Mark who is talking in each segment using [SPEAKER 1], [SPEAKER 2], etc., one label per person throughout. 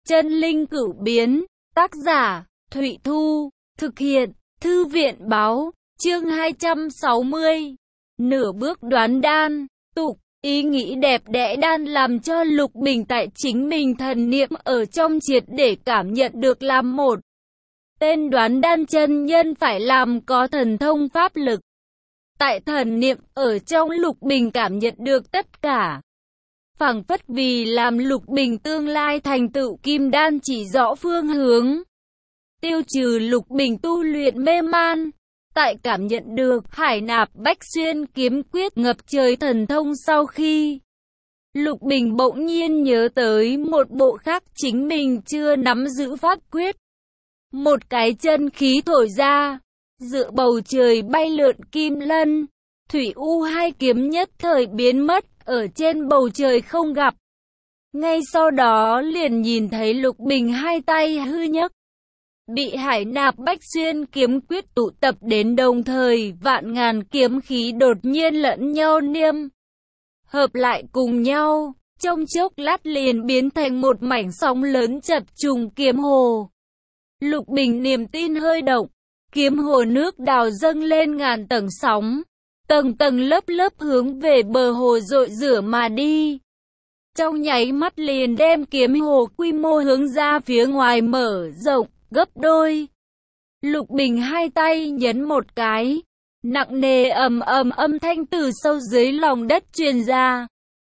[SPEAKER 1] Chân linh cửu biến, tác giả, Thụy Thu, thực hiện, Thư viện báo, chương 260. Nửa bước đoán đan, tục, ý nghĩ đẹp đẽ đan làm cho Lục Bình tại chính mình thần niệm ở trong triệt để cảm nhận được làm một. Tên đoán đan chân nhân phải làm có thần thông pháp lực. Tại thần niệm ở trong Lục Bình cảm nhận được tất cả. Phảng phất vì làm Lục Bình tương lai thành tựu kim đan chỉ rõ phương hướng. Tiêu trừ Lục Bình tu luyện mê man. Tại cảm nhận được Hải Nạp Bách Xuyên kiếm quyết ngập trời thần thông sau khi Lục Bình bỗng nhiên nhớ tới một bộ khác chính mình chưa nắm giữ pháp quyết. Một cái chân khí thổi ra, dựa bầu trời bay lượn kim lân, thủy u hai kiếm nhất thời biến mất ở trên bầu trời không gặp. Ngay sau đó liền nhìn thấy Lục Bình hai tay hư nhấc, bị Hải Nạp Bách Xuyên kiếm quyết tụ tập đến đồng thời vạn ngàn kiếm khí đột nhiên lẫn nhau niêm hợp lại cùng nhau, trong chốc lát liền biến thành một mảnh sóng lớn chập trùng kiếm hồ. Lục Bình niềm tin hơi động, kiếm hồ nước đào dâng lên ngàn tầng sóng, tầng tầng lớp lớp hướng về bờ hồ dội rửa mà đi. Trong nháy mắt liền đem kiếm hồ quy mô hướng ra phía ngoài mở rộng gấp đôi. Lục Bình hai tay nhấn một cái, nặng nề ầm ầm âm thanh từ sâu dưới lòng đất truyền ra.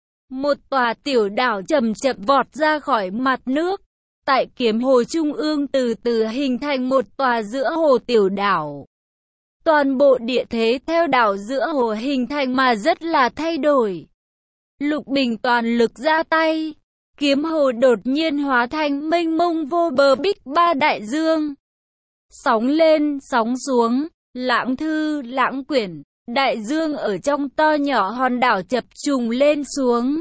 [SPEAKER 1] Một tòa tiểu đảo chậm chậm vọt ra khỏi mặt nước. Tại kiếm hồ trung ương từ từ hình thành một tòa giữa hồ tiểu đảo. Toàn bộ địa thế theo đảo giữa hồ hình thành mà rất là thay đổi. Lục Bình toàn lực ra tay, kiếm hồ đột nhiên hóa thành mênh mông vô bờ bích ba đại dương. Sóng lên, sóng xuống, lãng thư, lãng quyển, đại dương ở trong to nhỏ hòn đảo chập trùng lên xuống.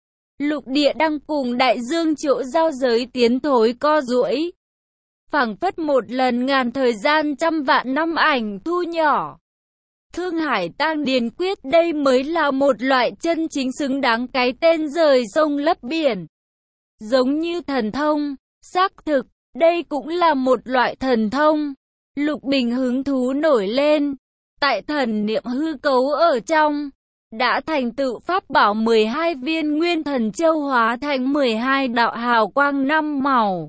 [SPEAKER 1] Lục địa đang cùng đại dương chỗ giao giới tiến thối co duỗi. Phảng phất một lần ngàn thời gian trăm vạn năm ảnh thu nhỏ. Thương Hải Tang Điền Quyết đây mới là một loại chân chính xứng đáng cái tên rời sông lấp biển. Giống như thần thông, xác thực, đây cũng là một loại thần thông. Lục Bình hứng thú nổi lên. Tại thần niệm hư cấu ở trong, đã thành tựu pháp bảo 12 viên nguyên thần châu hóa thành 12 đạo hào quang năm màu.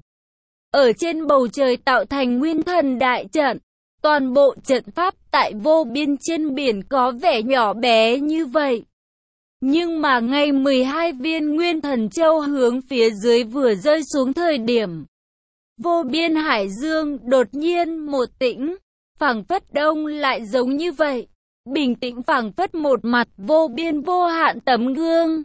[SPEAKER 1] Ở trên bầu trời tạo thành nguyên thần đại trận. Toàn bộ trận pháp tại vô biên trên biển có vẻ nhỏ bé như vậy. Nhưng mà ngay 12 viên nguyên thần châu hướng phía dưới vừa rơi xuống thời điểm, vô biên hải dương đột nhiên một tĩnh, phảng phất đông lại giống như vậy. Bình tĩnh phảng phất một mặt vô biên vô hạn tấm gương.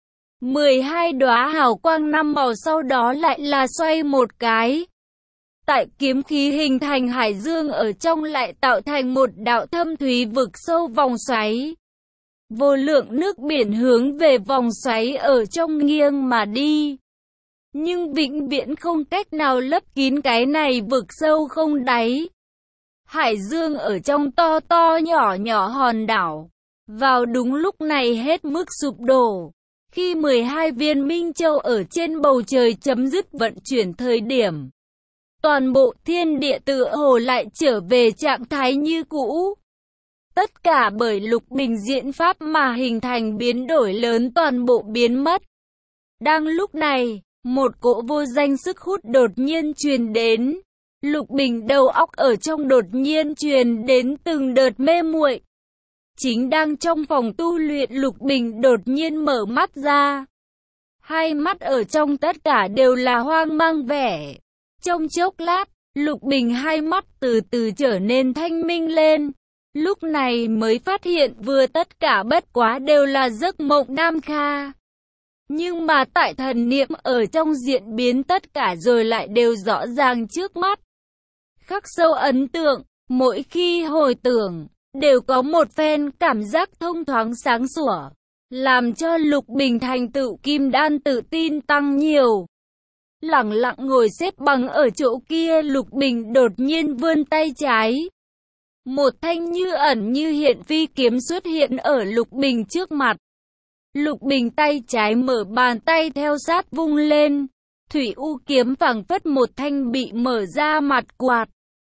[SPEAKER 1] 12 đóa hào quang năm màu sau đó lại là xoay một cái. Tại kiếm khí hình thành hải dương ở trong lại tạo thành một đạo thâm thúy vực sâu vòng xoáy. Vô lượng nước biển hướng về vòng xoáy ở trong nghiêng mà đi. Nhưng vĩnh viễn không cách nào lấp kín cái này vực sâu không đáy. Hải dương ở trong to to nhỏ nhỏ hòn đảo. Vào đúng lúc này hết mức sụp đổ. Khi 12 viên minh châu ở trên bầu trời chấm dứt vận chuyển thời điểm, toàn bộ thiên địa tựa hồ lại trở về trạng thái như cũ. Tất cả bởi Lục Bình diễn pháp mà hình thành biến đổi lớn toàn bộ biến mất. Đang lúc này, một cỗ vô danh sức hút đột nhiên truyền đến. Lục Bình đầu óc ở trong đột nhiên truyền đến từng đợt mê muội. Chính đang trong phòng tu luyện Lục Bình đột nhiên mở mắt ra. Hai mắt ở trong tất cả đều là hoang mang vẻ. Trong chốc lát, Lục Bình hai mắt từ từ trở nên thanh minh lên. Lúc này mới phát hiện vừa tất cả bất quá đều là giấc mộng Nam Kha. Nhưng mà tại thần niệm ở trong diễn biến tất cả rồi lại đều rõ ràng trước mắt. Khắc sâu ấn tượng, mỗi khi hồi tưởng, đều có một phen cảm giác thông thoáng sáng sủa, làm cho Lục Bình thành tựu kim đan tự tin tăng nhiều. Lẳng lặng ngồi xếp bằng ở chỗ kia, Lục Bình đột nhiên vươn tay trái. Một thanh như ẩn như hiện phi kiếm xuất hiện ở Lục Bình trước mặt. Lục Bình tay trái mở bàn tay theo sát vung lên. Thủy U kiếm phảng phất một thanh bị mở ra mặt quạt.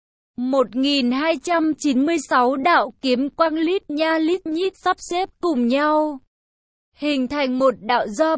[SPEAKER 1] 1296 đạo kiếm quang lít nha lít nhít sắp xếp cùng nhau, hình thành một đạo do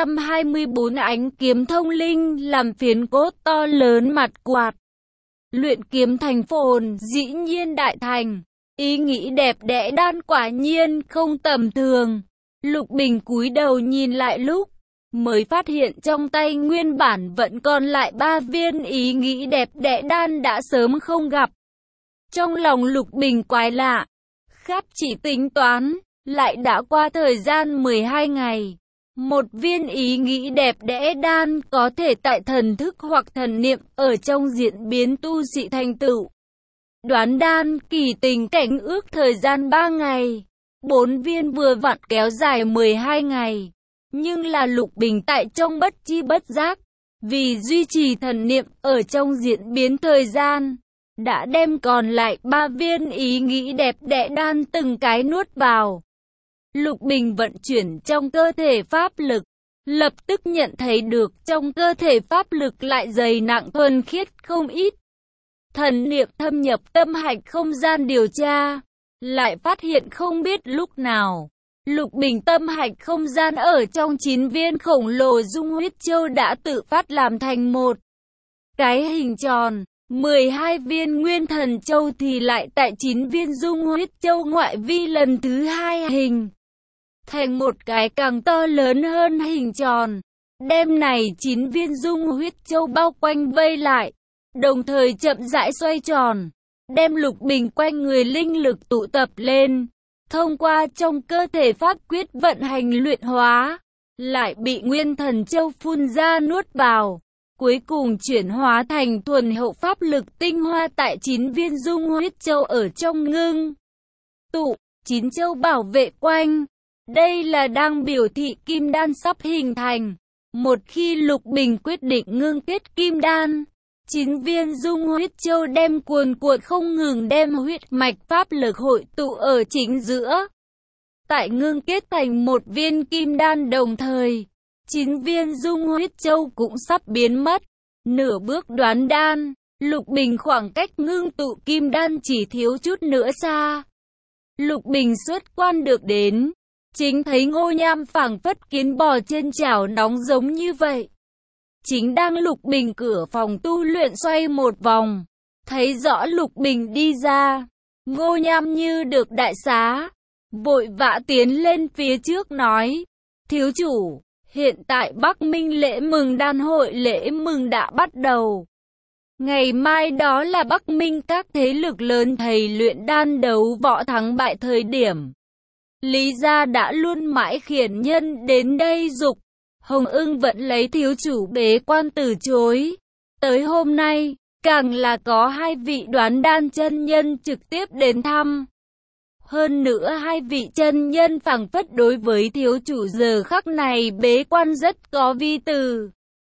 [SPEAKER 1] 324 ánh kiếm thông linh làm phiến cốt to lớn mặt quạt. Luyện kiếm thành phồn, dĩ nhiên đại thành. Ý nghĩ đẹp đẽ đan quả nhiên không tầm thường. Lục Bình cúi đầu nhìn lại lúc mới phát hiện trong tay nguyên bản vẫn còn lại 3 viên ý nghĩ đẹp đẽ đan đã sớm không gặp. Trong lòng Lục Bình quái lạ, khắp chỉ tính toán, lại đã qua thời gian 12 ngày. Một viên ý nghĩ đẹp đẽ đan có thể tại thần thức hoặc thần niệm ở trong diễn biến tu sĩ thành tựu. Đoán đan kỳ tình cảnh ước thời gian 3 ngày. 4 viên vừa vặn kéo dài 12 ngày. Nhưng là Lục Bình tại trong bất chi bất giác, vì duy trì thần niệm ở trong diễn biến thời gian, đã đem còn lại 3 viên ý nghĩ đẹp đẽ đan từng cái nuốt vào. Lục Bình vận chuyển trong cơ thể pháp lực, lập tức nhận thấy được trong cơ thể pháp lực lại dày nặng thuần khiết không ít. Thần niệm thâm nhập tâm hạch không gian điều tra, lại phát hiện không biết lúc nào, Lục Bình tâm hạch không gian ở trong 9 viên khổng lồ dung huyết châu đã tự phát làm thành một cái hình tròn. 12 viên nguyên thần châu thì lại tại 9 viên dung huyết châu ngoại vi lần thứ 2 hình thành một cái càng to lớn hơn hình tròn. Đêm này 9 viên dung huyết châu bao quanh vây lại, đồng thời chậm rãi xoay tròn, đem Lục Bình quanh người linh lực tụ tập lên, thông qua trong cơ thể pháp quyết vận hành luyện hóa, lại bị nguyên thần châu phun ra nuốt vào, cuối cùng chuyển hóa thành thuần hậu pháp lực tinh hoa tại 9 viên dung huyết châu ở trong ngưng tụ, 9 châu bảo vệ quanh. Đây là đang biểu thị kim đan sắp hình thành. Một khi Lục Bình quyết định ngưng kết kim đan, 9 viên dung huyết châu đem cuồn cuộn không ngừng đem huyết mạch pháp lực hội tụ ở chính giữa. Tại ngưng kết thành một viên kim đan đồng thời, 9 viên dung huyết châu cũng sắp biến mất. Nửa bước đoán đan, Lục Bình khoảng cách ngưng tụ kim đan chỉ thiếu chút nữa xa. Lục Bình xuất quan được đến, chính thấy Ngô Nham phảng phất kiến bò trên chảo nóng giống như vậy. Chính đang Lục Bình cửa phòng tu luyện xoay một vòng, thấy rõ Lục Bình đi ra. Ngô Nham như được đại xá, vội vã tiến lên phía trước nói: thiếu chủ, hiện tại Bắc Minh lễ mừng đan hội lễ mừng đã bắt đầu. Ngày mai đó là Bắc Minh các thế lực lớn thầy luyện đan đấu võ thắng bại thời điểm. Lý gia đã luôn mãi khiển nhân đến đây giục. Hồng Ưng vẫn lấy thiếu chủ bế quan từ chối. Tới hôm nay, càng là có 2 vị đoán đan chân nhân trực tiếp đến thăm. Hơn nữa 2 vị chân nhân phảng phất đối với thiếu chủ giờ khắc này bế quan rất có vi từ.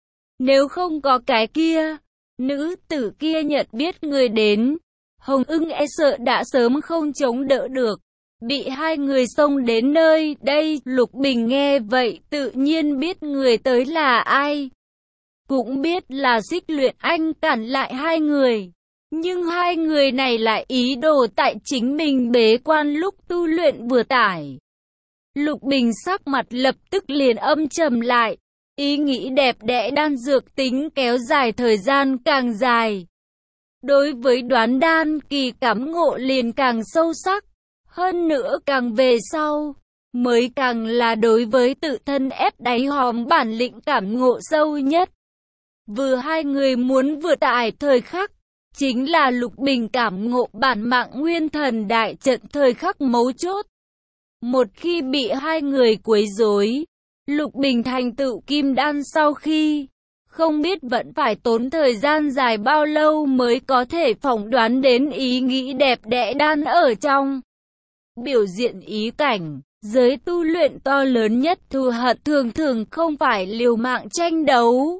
[SPEAKER 1] Nếu không có cái kia, nữ tử kia nhận biết người đến, Hồng Ưng e sợ đã sớm không chống đỡ được. Bị 2 người xông đến nơi đây, Lục Bình nghe vậy tự nhiên biết người tới là ai. Cũng biết là Xích Luyện Anh cản lại 2 người. Nhưng 2 người này lại ý đồ tại chính mình bế quan lúc tu luyện vừa tải. Lục Bình sắc mặt lập tức liền âm trầm lại. Ý nghĩ đẹp đẽ đan dược tính kéo dài thời gian càng dài. Đối với đoán đan kỳ cảm ngộ liền càng sâu sắc. Hơn nữa càng về sau, mới càng là đối với tự thân ép đáy hòm bản lĩnh cảm ngộ sâu nhất. Vừa 2 người muốn vừa tại thời khắc, chính là Lục Bình cảm ngộ bản mạng nguyên thần đại trận thời khắc mấu chốt. Một khi bị 2 người quấy rối, Lục Bình thành tựu kim đan sau khi, không biết vẫn phải tốn thời gian dài bao lâu mới có thể phỏng đoán đến ý nghĩ đẹp đẽ đan ở trong. Biểu diện ý cảnh, giới tu luyện to lớn nhất thù hận thường thường không phải liều mạng tranh đấu,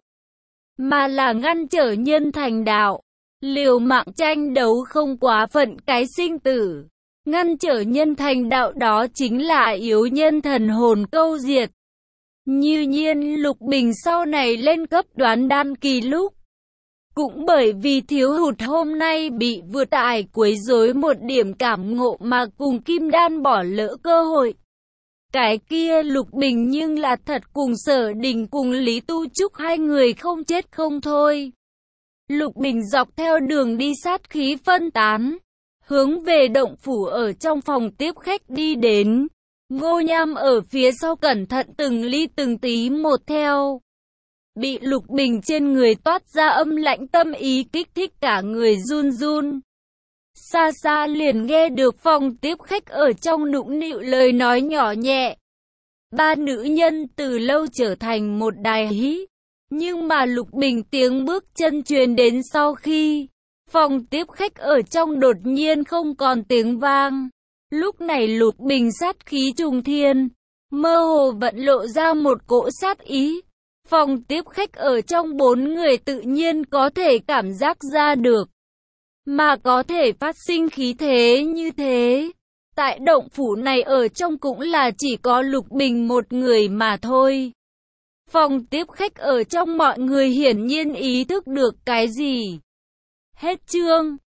[SPEAKER 1] mà là ngăn trở nhân thành đạo. Liều mạng tranh đấu không quá phận cái sinh tử, ngăn trở nhân thành đạo đó chính là yếu nhân thần hồn câu diệt. Như nhiên Lục Bình sau này lên cấp đoán đan kỳ lúc. Cũng bởi vì thiếu hụt hôm nay bị vượt ải quấy rối một điểm cảm ngộ mà cùng Kim Đan bỏ lỡ cơ hội. Cái kia Lục Bình nhưng là thật cùng Sở Đình cùng Lý Tu Trúc hai người không chết không thôi. Lục Bình dọc theo đường đi sát khí phân tán, hướng về động phủ ở trong phòng tiếp khách đi đến. Ngô Nham ở phía sau cẩn thận từng ly từng tí một theo. Bị Lục Bình trên người toát ra âm lãnh tâm ý kích thích cả người run run. Xa xa liền nghe được phòng tiếp khách ở trong nũng nịu lời nói nhỏ nhẹ. Ba nữ nhân từ lâu trở thành một đài hí. Nhưng mà Lục Bình tiếng bước chân truyền đến sau khi phòng tiếp khách ở trong đột nhiên không còn tiếng vang. Lúc này Lục Bình sát khí trùng thiên, mơ hồ vận lộ ra một cỗ sát ý. Phòng tiếp khách ở trong bốn người tự nhiên có thể cảm giác ra được. Mà có thể phát sinh khí thế như thế. Tại động phủ này ở trong cũng là chỉ có Lục Bình một người mà thôi. Phòng tiếp khách ở trong mọi người hiển nhiên ý thức được cái gì. Hết chương.